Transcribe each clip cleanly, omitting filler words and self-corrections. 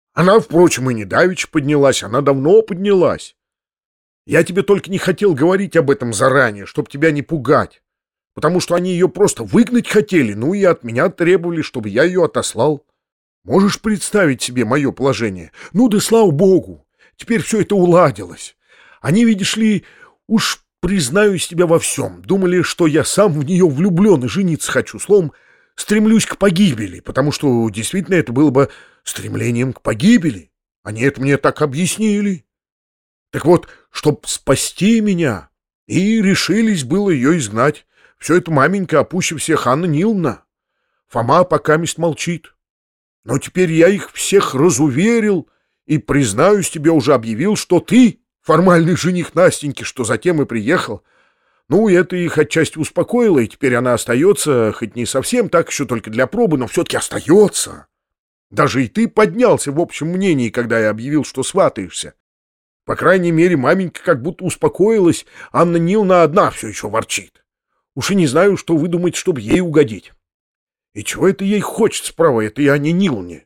Она, впрочем, и не давеча поднялась, она давно поднялась. Я тебе только не хотел говорить об этом заранее, чтобы тебя не пугать, потому что они ее просто выгнать хотели, ну и от меня требовали, чтобы я ее отослал. Можешь представить себе мое положение? Ну да слава богу, теперь все это уладилось. Они, видишь ли, уж признаюсь тебе во всем, думали, что я сам в нее влюблен и жениться хочу, словом, стремлюсь к погибели, потому что действительно это было бы стремлением к погибели. Они это мне так объяснили. Так вот, чтоб спасти меня, и решились было ее изгнать. Все это маменька, а пуще всех Анна Ниловна. Фома покамест молчит. Но теперь я их всех разуверил и, признаюсь тебе, уже объявил, что ты формальный жених Настеньки, что затем и приехал. Ну, это их отчасти успокоило, и теперь она остается, хоть не совсем так, еще только для пробы, но все-таки остается. Даже и ты поднялся в общем мнении, когда я объявил, что сватаешься. По крайней мере, маменька как будто успокоилась, Анна Ниловна одна все еще ворчит. Уж и не знаю, что выдумать, чтобы ей угодить. И чего это ей хочется, право, это и Анне Ниловне?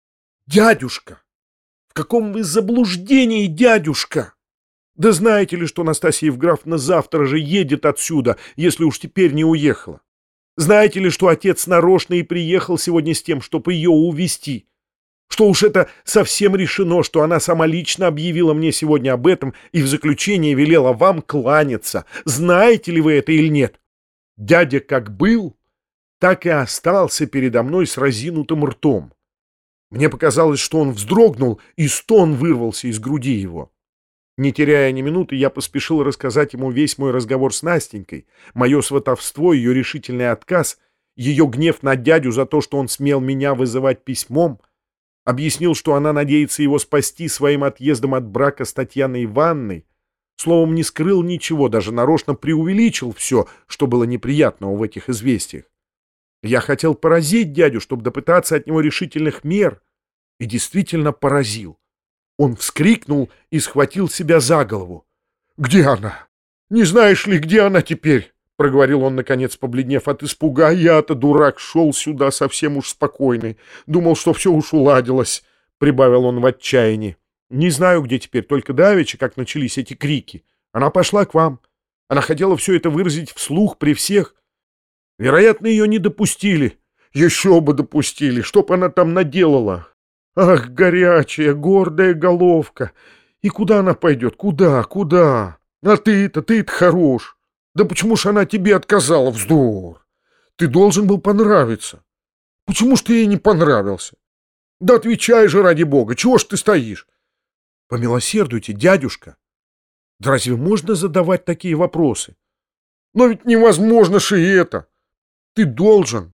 Дядюшка! В каком вы заблуждении, дядюшка! Да знаете ли, что Настасья Евграфовна завтра же едет отсюда, если уж теперь не уехала? Знаете ли, что отец нарочно и приехал сегодня с тем, чтобы ее увезти? Что уж это совсем решено, что она сама лично объявила мне сегодня об этом и в заключение велела вам кланяться. Знаете ли вы это или нет? Дядя как был, так и остался передо мной с разинутым ртом. Мне показалось, что он вздрогнул, и стон вырвался из груди его. Не теряя ни минуты, я поспешил рассказать ему весь мой разговор с Настенькой, мое сватовство, ее решительный отказ, ее гнев на дядю за то, что он смел меня вызывать письмом, объяснил, что она надеется его спасти своим отъездом от брака с Татьяной Ивановной, словом, не скрыл ничего, даже нарочно преувеличил все, что было неприятного в этих известиях. Я хотел поразить дядю, чтобы допытаться от него решительных мер, и действительно поразил. Он вскрикнул и схватил себя за голову. «Где она? Не знаешь ли, где она теперь?» — проговорил он, наконец, побледнев от испуга. «А я-то, дурак, шел сюда совсем уж спокойный. Думал, что все уж уладилось», — прибавил он в отчаянии. «Не знаю, где теперь, только давеча, как начались эти крики. Она пошла к вам. Она хотела все это выразить вслух при всех. Вероятно, ее не допустили. Еще бы допустили, чтоб она там наделала. Ах, горячая, гордая головка! И куда она пойдет? Куда? Куда? А ты-то хорош. Да почему ж она тебе отказала? Вздор! Ты должен был понравиться. Почему ж ты ей не понравился? Да отвечай же, ради бога, чего ж ты стоишь? Помилосердуйте, дядюшка. Да разве можно задавать такие вопросы? Но ведь невозможно же и это. Ты должен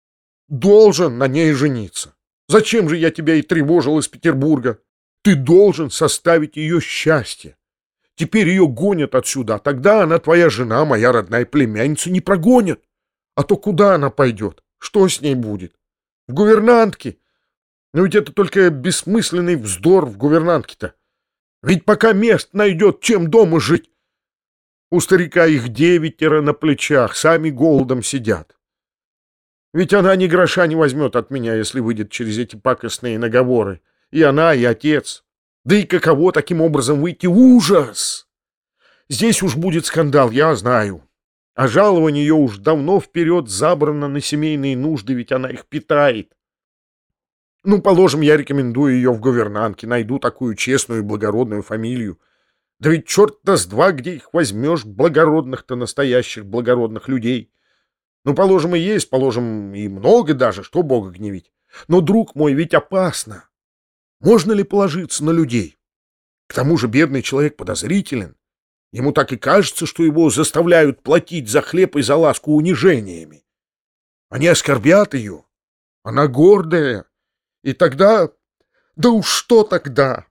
на ней жениться. Зачем же я тебя и тревожил из Петербурга? Ты должен составить ее счастье. Теперь ее гонят отсюда, а тогда она твоя жена, моя родная племянница, не прогонят. А то куда она пойдет? Что с ней будет? В гувернантке? Но ведь это только бессмысленный вздор в гувернантке-то. Ведь пока мест найдет, чем дома жить. У старика их 9 на плечах, сами голодом сидят. Ведь она ни гроша не возьмет от меня, если выйдет через эти пакостные наговоры. И она, и отец. Да и каково таким образом выйти? Ужас! Здесь уж будет скандал, я знаю. А жалование ее уж давно вперед забрано на семейные нужды, ведь она их питает. Ну, положим, я рекомендую ее в гувернантке, найду такую честную и благородную фамилию. Да ведь черт-то с два, где их возьмешь, благородных-то, настоящих благородных людей. Ну, положим, и есть, положим, и много даже, что Бога гневить. Но, друг мой, ведь опасно. Можно ли положиться на людей? К тому же бедный человек подозрителен. Ему так и кажется, что его заставляют платить за хлеб и за ласку унижениями. Они оскорбят ее. Она гордая. И тогда... Да уж что тогда?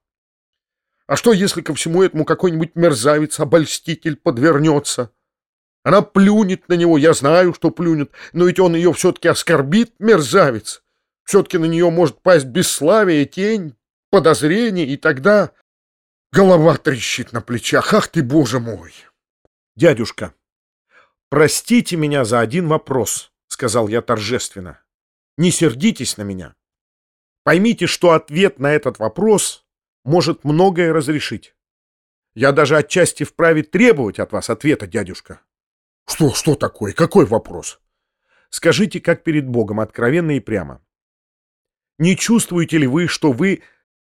А что, если ко всему этому какой-нибудь мерзавец-обольститель подвернется? Она плюнет на него, я знаю, что плюнет, но ведь он ее все-таки оскорбит, мерзавец. Все-таки на нее может пасть бесславие, тень, подозрение, и тогда голова трещит на плечах. Ах ты, боже мой! Дядюшка, простите меня за один вопрос, сказал я торжественно. Не сердитесь на меня. Поймите, что ответ на этот вопрос может многое разрешить. Я даже отчасти вправе требовать от вас ответа, дядюшка. Что такое? Какой вопрос? Скажите, как перед Богом, откровенно и прямо. Не чувствуете ли вы, что вы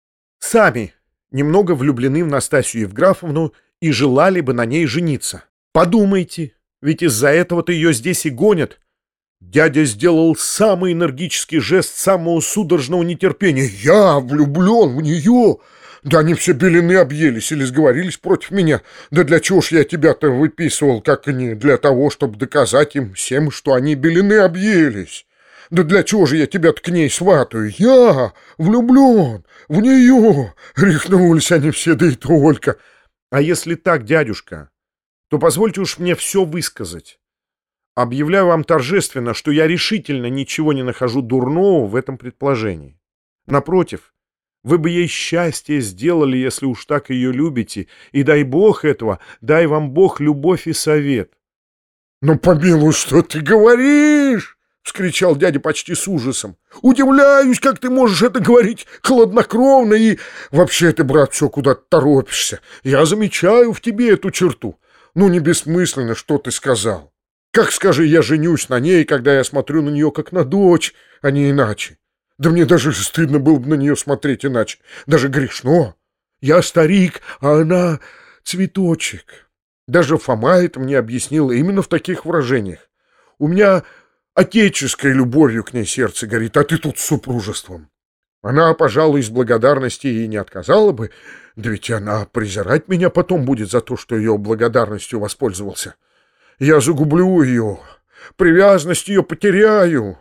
сами немного влюблены в Настасью Евграфовну и желали бы на ней жениться? Подумайте, ведь из-за этого-то ее здесь и гонят. Дядя сделал самый энергический жест самого судорожного нетерпения. Я влюблен в нее? Да они все белины объелись или сговорились против меня. Да для чего ж я тебя-то выписывал, как не для того, чтобы доказать им всем, что они белины объелись? Да для чего же я тебя-то к ней сватаю? Я влюблен в нее. Рехнулись они все, да и только. А если так, дядюшка, то позвольте уж мне все высказать. Объявляю вам торжественно, что я решительно ничего не нахожу дурного в этом предположении. Напротив, вы бы ей счастье сделали, если уж так ее любите, и дай Бог этого, дай вам Бог любовь и совет. — Ну, помилуй, что ты говоришь? — вскричал дядя почти с ужасом. — Удивляюсь, как ты можешь это говорить хладнокровно и... Вообще ты, брат, все куда-то торопишься. Я замечаю в тебе эту черту. Ну, не бессмысленно, что ты сказал. Как, скажи, я женюсь на ней, когда я смотрю на нее как на дочь, а не иначе? Да мне даже стыдно было бы на нее смотреть иначе. Даже грешно. Я старик, а она цветочек. Даже Фома это мне объяснила именно в таких выражениях. У меня отеческой любовью к ней сердце горит, а ты тут с супружеством. Она, пожалуй, из благодарности и не отказала бы, да ведь она презирать меня потом будет за то, что ее благодарностью воспользовался. Я загублю ее, привязанность ее потеряю.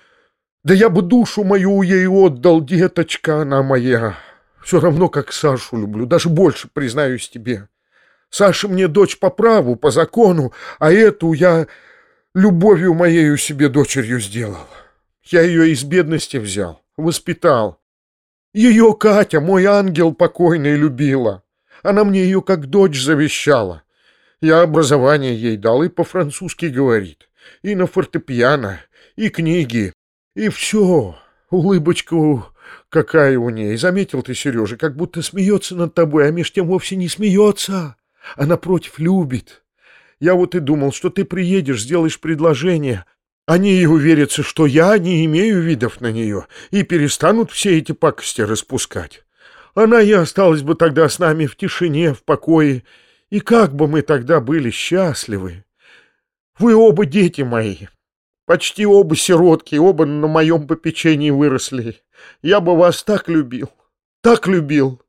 Да я бы душу мою ей отдал, деточка она моя. Все равно, как Сашу люблю, даже больше, признаюсь тебе. Саша мне дочь по праву, по закону, а эту я любовью моею себе дочерью сделал. Я ее из бедности взял, воспитал. Ее Катя, мой ангел покойный, любила. Она мне ее как дочь завещала. Я образование ей дал, и по-французски говорит, и на фортепиано, и книги, и все. Улыбочка какая у ней. Заметил ты, Сережа, как будто смеется над тобой, а меж тем вовсе не смеется, а напротив любит. Я вот и думал, что ты приедешь, сделаешь предложение. Они и уверятся, что я не имею видов на нее, и перестанут все эти пакости распускать. Она и осталась бы тогда с нами в тишине, в покое. И как бы мы тогда были счастливы! Вы оба дети мои, почти оба сиротки, оба на моем попечении выросли. Я бы вас так любил, так любил.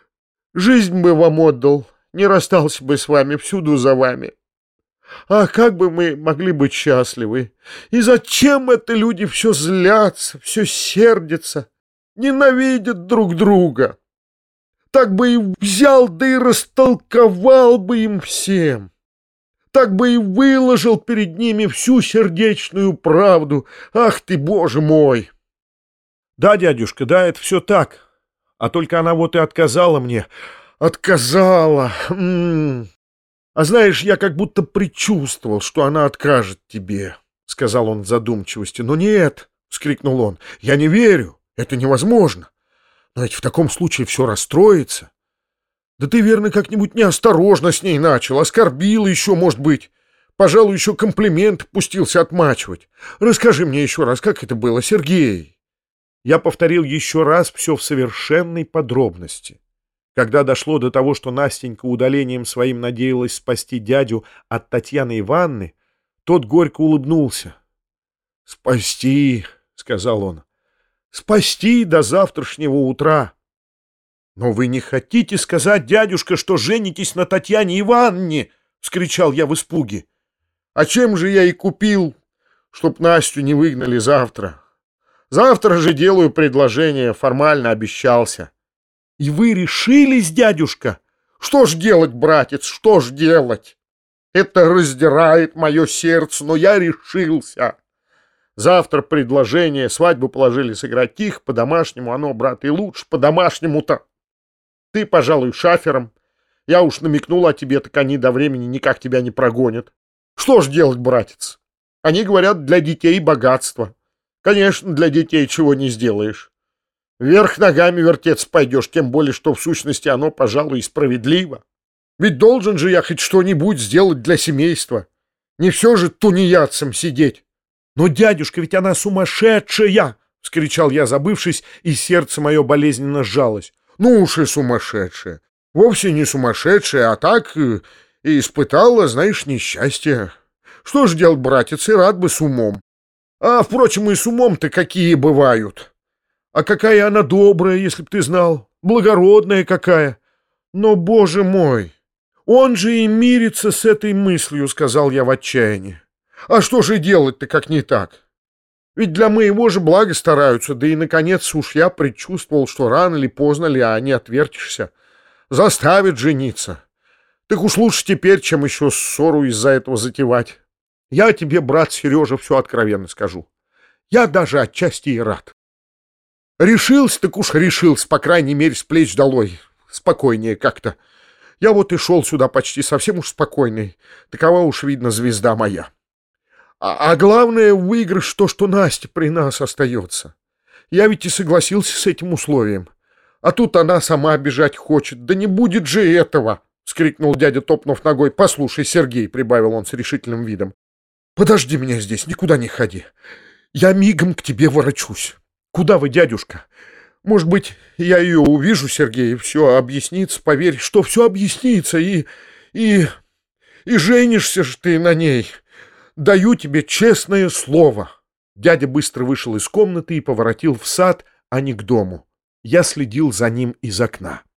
Жизнь бы вам отдал, не расстался бы с вами, всюду за вами. А как бы мы могли быть счастливы? И зачем это люди все злятся, все сердятся, ненавидят друг друга? Так бы и взял, да и растолковал бы им всем. Так бы и выложил перед ними всю сердечную правду. Ах ты, Боже мой! Да, дядюшка, да, это все так. А только она вот и отказала мне. Отказала. А знаешь, я как будто предчувствовал, что она откажет тебе, — сказал он в задумчивости. Но нет, — вскрикнул он, — я не верю. Это невозможно. Но ведь в таком случае все расстроится. Да ты, верно, как-нибудь неосторожно с ней начал, оскорбил еще, может быть. Пожалуй, еще комплимент пустился отмачивать. Расскажи мне еще раз, как это было, Сергей? Я повторил еще раз все в совершенной подробности. Когда дошло до того, что Настенька удалением своим надеялась спасти дядю от Татьяны Ивановны, тот горько улыбнулся. — Спасти, — сказал он. Спасти до завтрашнего утра. — Но вы не хотите сказать, дядюшка, что женитесь на Татьяне Ивановне? — вскричал я в испуге. — А чем же я и купил, чтоб Настю не выгнали завтра? Завтра же делаю предложение, формально обещался. — И вы решились, дядюшка? — Что ж делать, братец, что ж делать? Это раздирает мое сердце, но я решился. Завтра предложение, свадьбу положили сыграть тихо, по-домашнему, оно, брат, и лучше по-домашнему-то. Ты, пожалуй, шафером. Я уж намекнул о тебе, так они до времени никак тебя не прогонят. Что ж делать, братец? Они говорят, для детей богатство. Конечно, для детей чего не сделаешь. Вверх ногами вертеться пойдешь, тем более, что в сущности оно, пожалуй, и справедливо. Ведь должен же я хоть что-нибудь сделать для семейства. Не все же тунеядцем сидеть. «Но, дядюшка, ведь она сумасшедшая!» — вскричал я, забывшись, и сердце мое болезненно сжалось. «Ну уж и сумасшедшая. Вовсе не сумасшедшая, а так и испытала, знаешь, несчастье. Что ж делать, братец, и рад бы с умом. А, впрочем, и с умом-то какие бывают. А какая она добрая, если б ты знал, благородная какая. Но, боже мой, он же и мирится с этой мыслью», — сказал я в отчаянии. «А что же делать-то, как не так? Ведь для моего же блага стараются, да и, наконец, уж я предчувствовал, что рано или поздно ли, а не отвертишься. Заставят жениться. Так уж лучше теперь, чем еще ссору из-за этого затевать. Я тебе, брат Сережа, все откровенно скажу. Я даже отчасти и рад. Решился, так уж решился, по крайней мере, с плеч долой. Спокойнее как-то. Я вот и шел сюда почти совсем уж спокойный. Такова уж, видно, звезда моя. А главное, выигрыш то, что Настя при нас остается. Я ведь и согласился с этим условием. А тут она сама бежать хочет. Да не будет же этого! — вскрикнул дядя, топнув ногой. — Послушай, Сергей, — прибавил он с решительным видом, — подожди меня здесь, никуда не ходи. Я мигом к тебе ворочусь. Куда вы, дядюшка? Может быть, я ее увижу, Сергей, и все объяснится, поверь, что все объяснится, и женишься ж ты на ней. Даю тебе честное слово. Дядя быстро вышел из комнаты и поворотил в сад, а не к дому. Я следил за ним из окна.